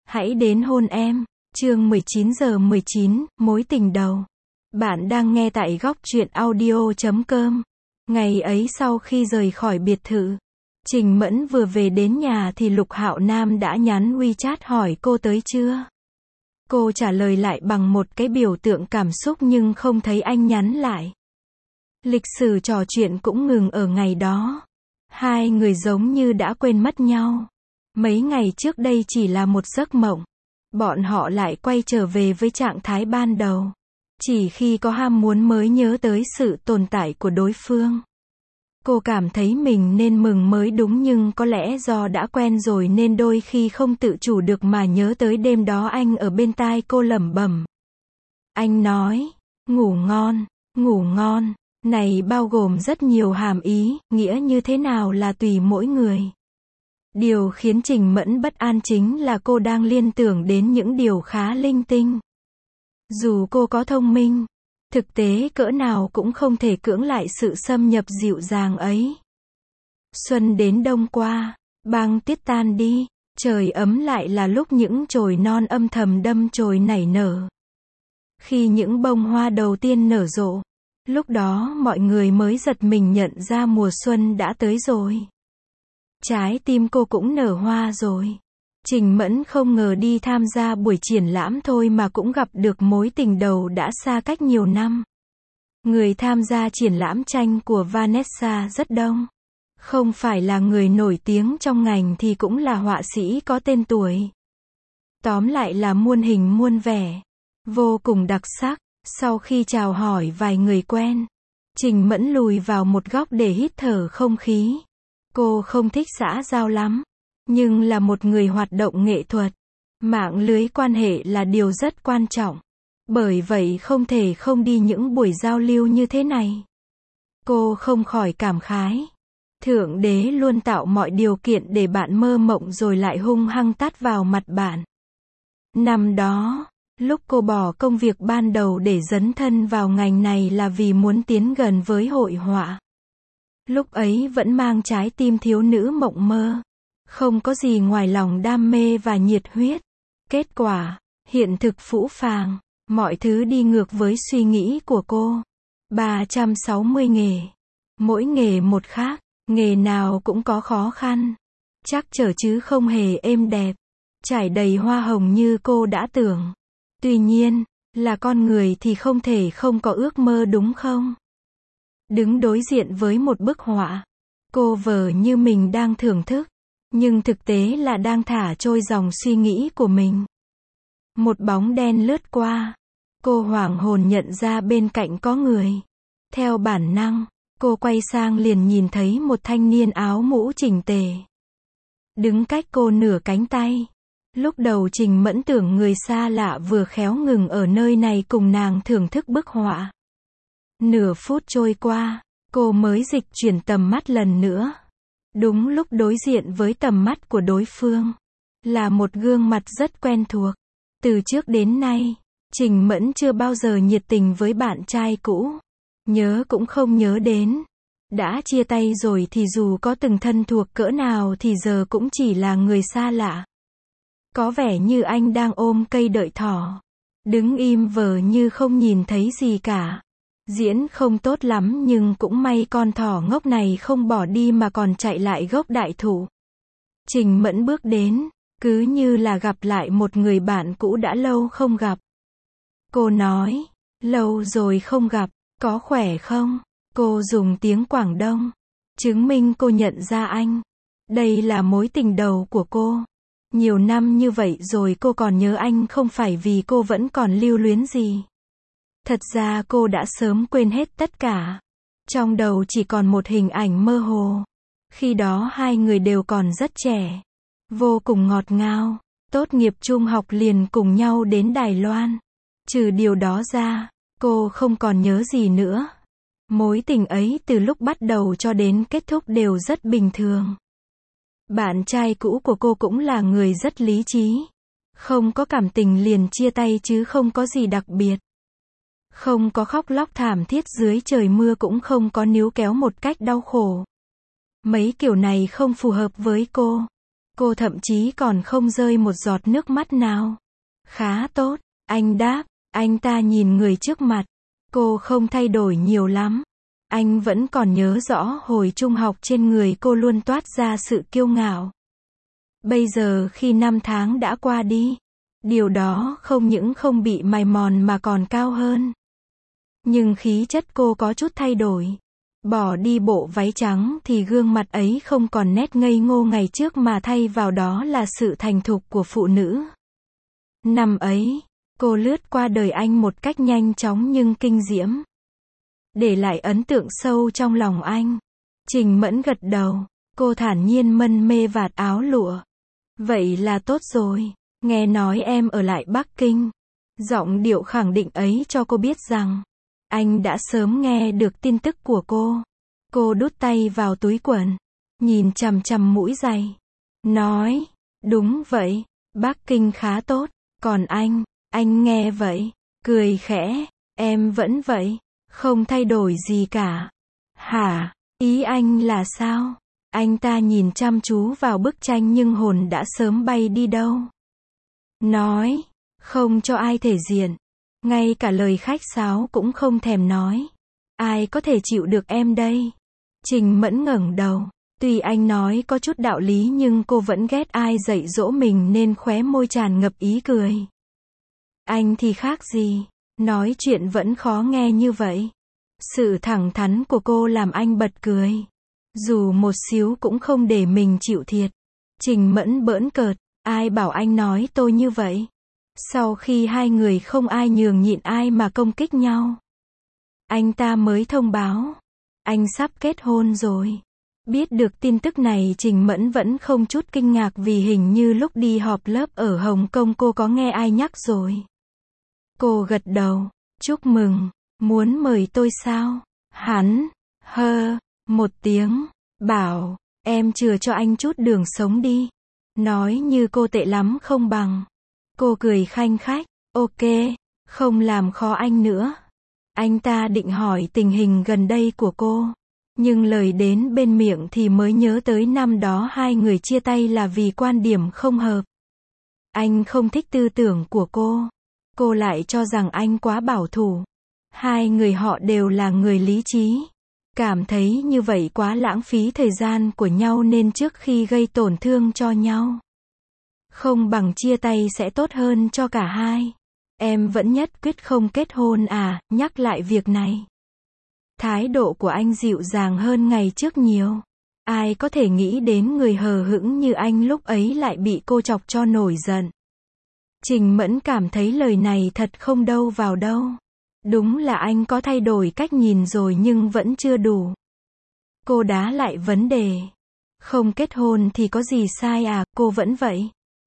Hãy đến hôn em. Chương 19:19, mối tình đầu. Bạn đang nghe tại góc truyện audio.com. Ngày ấy sau khi rời khỏi biệt thự, Trình Mẫn vừa về đến nhà thì Lục Hạo Nam đã nhắn WeChat hỏi cô tới chưa. Cô trả lời lại bằng một cái biểu tượng cảm xúc nhưng không thấy anh nhắn lại. Lịch sử trò chuyện cũng ngừng ở ngày đó. Hai người giống như đã quên mất nhau. Mấy ngày trước đây chỉ là một giấc mộng. Bọn họ lại quay trở về với trạng thái ban đầu. Chỉ khi có ham muốn mới nhớ tới sự tồn tại của đối phương. Cô cảm thấy mình nên mừng mới đúng, nhưng có lẽ do đã quen rồi nên đôi khi không tự chủ được mà nhớ tới đêm đó anh ở bên tai cô lẩm bẩm. Anh nói, ngủ ngon, ngủ ngon. Này bao gồm rất nhiều hàm ý, nghĩa như thế nào là tùy mỗi người. Điều khiến Trình Mẫn bất an chính là cô đang liên tưởng đến những điều khá linh tinh. Dù cô có thông minh, thực tế cỡ nào cũng không thể cưỡng lại sự xâm nhập dịu dàng ấy. Xuân đến đông qua, băng tuyết tan đi, trời ấm lại là lúc những chồi non âm thầm đâm chồi nảy nở. Khi những bông hoa đầu tiên nở rộ, lúc đó mọi người mới giật mình nhận ra mùa xuân đã tới rồi. Trái tim cô cũng nở hoa rồi. Trình Mẫn không ngờ đi tham gia buổi triển lãm thôi mà cũng gặp được mối tình đầu đã xa cách nhiều năm. Người tham gia triển lãm tranh của Vanessa rất đông. Không phải là người nổi tiếng trong ngành thì cũng là họa sĩ có tên tuổi. Tóm lại là muôn hình muôn vẻ, vô cùng đặc sắc. Sau khi chào hỏi vài người quen, Trình Mẫn lùi vào một góc để hít thở không khí. Cô không thích xã giao lắm, nhưng là một người hoạt động nghệ thuật. Mạng lưới quan hệ là điều rất quan trọng. Bởi vậy không thể không đi những buổi giao lưu như thế này. Cô không khỏi cảm khái. Thượng đế luôn tạo mọi điều kiện để bạn mơ mộng rồi lại hung hăng tát vào mặt bạn. Năm đó, lúc cô bỏ công việc ban đầu để dấn thân vào ngành này là vì muốn tiến gần với hội họa. Lúc ấy vẫn mang trái tim thiếu nữ mộng mơ. Không có gì ngoài lòng đam mê và nhiệt huyết. Kết quả, hiện thực phũ phàng. Mọi thứ đi ngược với suy nghĩ của cô. 360 nghề. Mỗi nghề một khác. Nghề nào cũng có khó khăn. Trắc trở chứ không hề êm đẹp. Trải đầy hoa hồng như cô đã tưởng. Tuy nhiên, là con người thì không thể không có ước mơ đúng không? Đứng đối diện với một bức họa, cô vờ như mình đang thưởng thức, nhưng thực tế là đang thả trôi dòng suy nghĩ của mình. Một bóng đen lướt qua, cô hoảng hồn nhận ra bên cạnh có người. Theo bản năng, cô quay sang liền nhìn thấy một thanh niên áo mũ chỉnh tề. Đứng cách cô nửa cánh tay. Lúc đầu Trình Mẫn tưởng người xa lạ vừa khéo ngừng ở nơi này cùng nàng thưởng thức bức họa. Nửa phút trôi qua, cô mới dịch chuyển tầm mắt lần nữa. Đúng lúc đối diện với tầm mắt của đối phương, là một gương mặt rất quen thuộc. Từ trước đến nay, Trình Mẫn chưa bao giờ nhiệt tình với bạn trai cũ. Nhớ cũng không nhớ đến. Đã chia tay rồi thì dù có từng thân thuộc cỡ nào thì giờ cũng chỉ là người xa lạ. Có vẻ như anh đang ôm cây đợi thỏ. Đứng im vờ như không nhìn thấy gì cả. Diễn không tốt lắm nhưng cũng may con thỏ ngốc này không bỏ đi mà còn chạy lại gốc đại thụ. Trình Mẫn bước đến, cứ như là gặp lại một người bạn cũ đã lâu không gặp. Cô nói, lâu rồi không gặp, có khỏe không? Cô dùng tiếng Quảng Đông, chứng minh cô nhận ra anh. Đây là mối tình đầu của cô. Nhiều năm như vậy rồi cô còn nhớ anh không phải vì cô vẫn còn lưu luyến gì. Thật ra cô đã sớm quên hết tất cả. Trong đầu chỉ còn một hình ảnh mơ hồ. Khi đó hai người đều còn rất trẻ. Vô cùng ngọt ngào. Tốt nghiệp trung học liền cùng nhau đến Đài Loan. Trừ điều đó ra, cô không còn nhớ gì nữa. Mối tình ấy từ lúc bắt đầu cho đến kết thúc đều rất bình thường. Bạn trai cũ của cô cũng là người rất lý trí. Không có cảm tình liền chia tay chứ không có gì đặc biệt. Không có khóc lóc thảm thiết dưới trời mưa cũng không có níu kéo một cách đau khổ. Mấy kiểu này không phù hợp với cô. Cô thậm chí còn không rơi một giọt nước mắt nào. Khá tốt, anh đáp. Anh ta nhìn người trước mặt. Cô không thay đổi nhiều lắm. Anh vẫn còn nhớ rõ hồi trung học trên người cô luôn toát ra sự kiêu ngạo. Bây giờ khi năm tháng đã qua đi, điều đó không những không bị mài mòn mà còn cao hơn. Nhưng khí chất cô có chút thay đổi. Bỏ đi bộ váy trắng thì gương mặt ấy không còn nét ngây ngô ngày trước mà thay vào đó là sự thành thục của phụ nữ. Năm ấy, cô lướt qua đời anh một cách nhanh chóng nhưng kinh diễm, để lại ấn tượng sâu trong lòng anh. Trình Mẫn gật đầu, cô thản nhiên mân mê vạt áo lụa. Vậy là tốt rồi, nghe nói em ở lại Bắc Kinh. Giọng điệu khẳng định ấy cho cô biết rằng, anh đã sớm nghe được tin tức của cô. Cô đút tay vào túi quần, nhìn chằm chằm mũi giày. Nói, đúng vậy, Bắc Kinh khá tốt, còn anh nghe vậy, cười khẽ, em vẫn vậy, không thay đổi gì cả. Hả, ý anh là sao? Anh ta nhìn chăm chú vào bức tranh nhưng hồn đã sớm bay đi đâu. Nói, không cho ai thể diện. Ngay cả lời khách sáo cũng không thèm nói. Ai có thể chịu được em đây? Trình Mẫn ngẩng đầu. Tuy anh nói có chút đạo lý nhưng cô vẫn ghét ai dạy dỗ mình nên khóe môi tràn ngập ý cười. Anh thì khác gì? Nói chuyện vẫn khó nghe như vậy. Sự thẳng thắn của cô làm anh bật cười. Dù một xíu cũng không để mình chịu thiệt. Trình Mẫn bỡn cợt. Ai bảo anh nói tôi như vậy? Sau khi hai người không ai nhường nhịn ai mà công kích nhau, anh ta mới thông báo, anh sắp kết hôn rồi. Biết được tin tức này Trình Mẫn vẫn không chút kinh ngạc vì hình như lúc đi họp lớp ở Hồng Kông cô có nghe ai nhắc rồi. Cô gật đầu, chúc mừng, muốn mời tôi sao? Hắn, một tiếng, bảo, em chừa cho anh chút đường sống đi. Nói như cô tệ lắm không bằng. Cô cười khanh khách, ok, không làm khó anh nữa. Anh ta định hỏi tình hình gần đây của cô. Nhưng lời đến bên miệng thì mới nhớ tới năm đó hai người chia tay là vì quan điểm không hợp. Anh không thích tư tưởng của cô lại cho rằng anh quá bảo thủ. Hai người họ đều là người lý trí. Cảm thấy như vậy quá lãng phí thời gian của nhau nên trước khi gây tổn thương cho nhau, không bằng chia tay sẽ tốt hơn cho cả hai. Em vẫn nhất quyết không kết hôn à? Nhắc lại việc này, thái độ của anh dịu dàng hơn ngày trước nhiều. Ai có thể nghĩ đến người hờ hững như anh lúc ấy lại bị cô chọc cho nổi giận. Trình Mẫn cảm thấy lời này thật không đâu vào đâu. Đúng là anh có thay đổi cách nhìn rồi nhưng vẫn chưa đủ. Cô đá lại vấn đề. Không kết hôn thì có gì sai à? Cô vẫn vậy.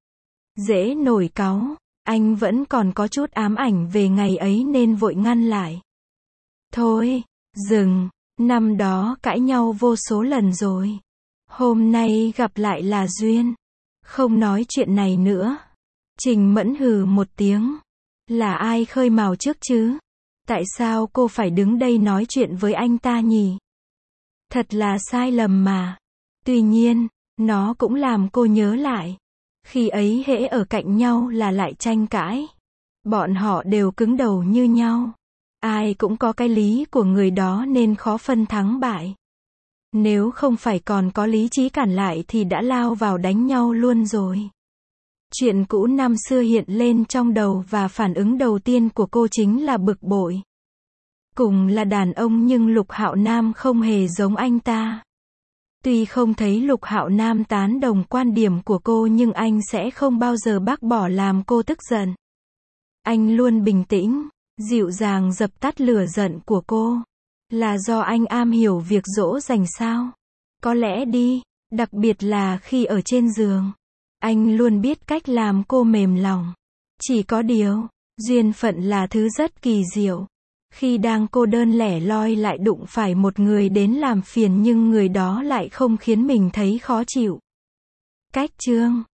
Dễ nổi cáu. Anh vẫn còn có chút ám ảnh về ngày ấy nên vội ngăn lại. Thôi, dừng. Năm đó cãi nhau vô số lần rồi. Hôm nay gặp lại là duyên. Không nói chuyện này nữa. Trình Mẫn hừ một tiếng. Là ai khơi mào trước chứ? Tại sao cô phải đứng đây nói chuyện với anh ta nhỉ? Thật là sai lầm mà. Tuy nhiên, nó cũng làm cô nhớ lại. Khi ấy hễ ở cạnh nhau là lại tranh cãi. Bọn họ đều cứng đầu như nhau. Ai cũng có cái lý của người đó nên khó phân thắng bại. Nếu không phải còn có lý trí cản lại thì đã lao vào đánh nhau luôn rồi. Chuyện cũ năm xưa hiện lên trong đầu và phản ứng đầu tiên của cô chính là bực bội. Cùng là đàn ông nhưng Lục Hạo Nam không hề giống anh ta. Tuy không thấy Lục Hạo Nam tán đồng quan điểm của cô nhưng anh sẽ không bao giờ bác bỏ làm cô tức giận. Anh luôn bình tĩnh, dịu dàng dập tắt lửa giận của cô. Là do anh am hiểu việc dỗ dành sao? Có lẽ đi, đặc biệt là khi ở trên giường. Anh luôn biết cách làm cô mềm lòng. Chỉ có điều, duyên phận là thứ rất kỳ diệu. Khi đang cô đơn lẻ loi lại đụng phải một người đến làm phiền nhưng người đó lại không khiến mình thấy khó chịu. Cách chương